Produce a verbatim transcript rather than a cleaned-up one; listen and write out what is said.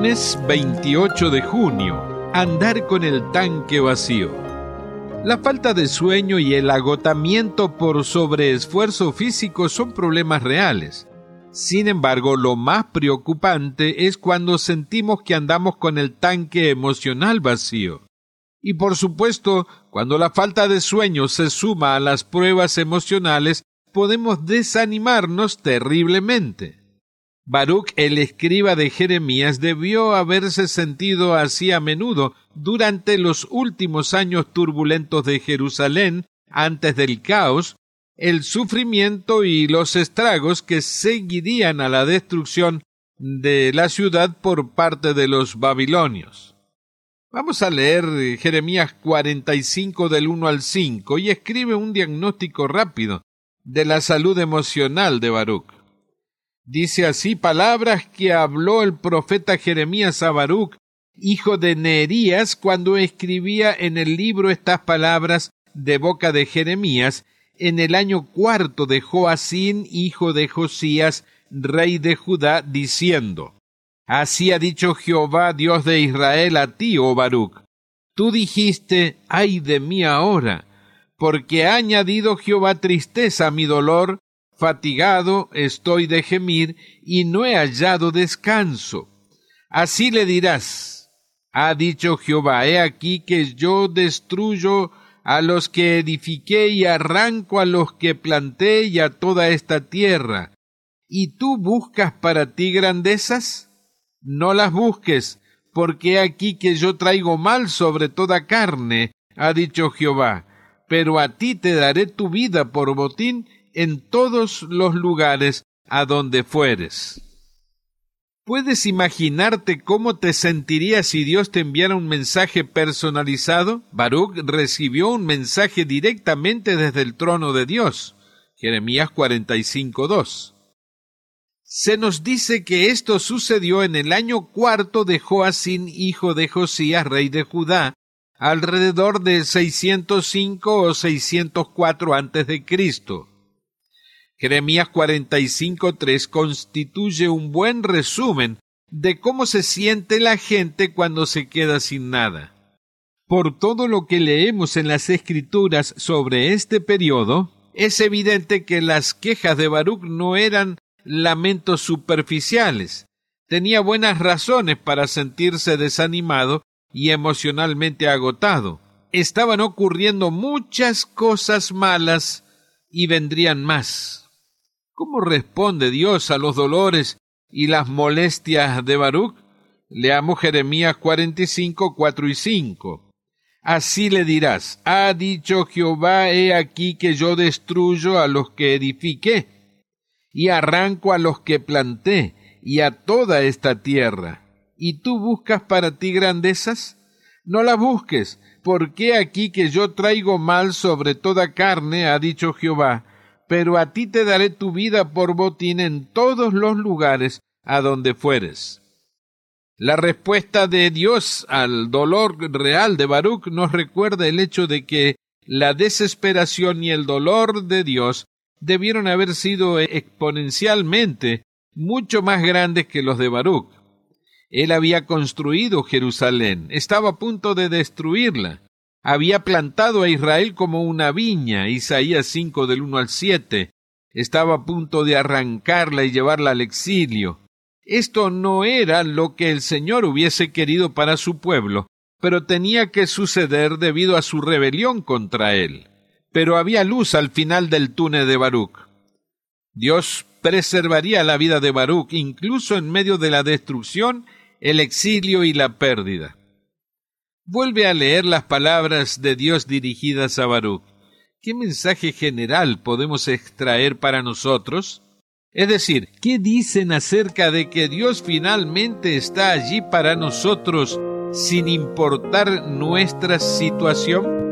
Lunes veintiocho de junio. Andar con el tanque vacío. La falta de sueño y el agotamiento por sobreesfuerzo físico son problemas reales. Sin embargo, lo más preocupante es cuando sentimos que andamos con el tanque emocional vacío. Y por supuesto, cuando la falta de sueño se suma a las pruebas emocionales, podemos desanimarnos terriblemente. Baruc, el escriba de Jeremías, debió haberse sentido así a menudo durante los últimos años turbulentos de Jerusalén, antes del caos, el sufrimiento y los estragos que seguirían a la destrucción de la ciudad por parte de los babilonios. Vamos a leer Jeremías cuarenta y cinco del uno al cinco y escribe un diagnóstico rápido de la salud emocional de Baruc. Dice así: palabras que habló el profeta Jeremías a Baruc, hijo de Neerías, cuando escribía en el libro estas palabras de boca de Jeremías, en el año cuarto de Joacín, hijo de Josías, rey de Judá, diciendo: así ha dicho Jehová, Dios de Israel, a ti, oh Baruc. Tú dijiste: ay de mí ahora, porque ha añadido Jehová tristeza a mi dolor, fatigado estoy de gemir, y no he hallado descanso. Así le dirás: ha dicho Jehová, he aquí que yo destruyo a los que edifiqué y arranco a los que planté y a toda esta tierra. ¿Y tú buscas para ti grandezas? No las busques, porque he aquí que yo traigo mal sobre toda carne, ha dicho Jehová, pero a ti te daré tu vida por botín en todos los lugares a donde fueres. ¿Puedes imaginarte cómo te sentirías si Dios te enviara un mensaje personalizado? Baruc recibió un mensaje directamente desde el trono de Dios. Jeremías cuarenta y cinco dos. Se nos dice que esto sucedió en el año cuarto de Joacín, hijo de Josías, rey de Judá, alrededor de seiscientos cinco o seiscientos cuatro antes de Cristo. Jeremías cuarenta y cinco tres constituye un buen resumen de cómo se siente la gente cuando se queda sin nada. Por todo lo que leemos en las Escrituras sobre este periodo, es evidente que las quejas de Baruc no eran lamentos superficiales. Tenía buenas razones para sentirse desanimado y emocionalmente agotado. Estaban ocurriendo muchas cosas malas y vendrían más. ¿Cómo responde Dios a los dolores y las molestias de Baruc? Leamos Jeremías cuarenta y cinco, cuatro y cinco. Así le dirás: ha dicho Jehová, he aquí que yo destruyo a los que edifiqué, y arranco a los que planté, y a toda esta tierra. ¿Y tú buscas para ti grandezas? No las busques, porque aquí que yo traigo mal sobre toda carne, ha dicho Jehová, pero a ti te daré tu vida por botín en todos los lugares a donde fueres. La respuesta de Dios al dolor real de Baruc nos recuerda el hecho de que la desesperación y el dolor de Dios debieron haber sido exponencialmente mucho más grandes que los de Baruc. Él había construido Jerusalén, estaba a punto de destruirla. Había plantado a Israel como una viña, Isaías cinco del uno al siete. Estaba a punto de arrancarla y llevarla al exilio. Esto no era lo que el Señor hubiese querido para su pueblo, pero tenía que suceder debido a su rebelión contra él. Pero había luz al final del túnel de Baruc. Dios preservaría la vida de Baruc, incluso en medio de la destrucción, el exilio y la pérdida. Vuelve a leer las palabras de Dios dirigidas a Baruc. ¿Qué mensaje general podemos extraer para nosotros? Es decir, ¿qué dicen acerca de que Dios finalmente está allí para nosotros sin importar nuestra situación?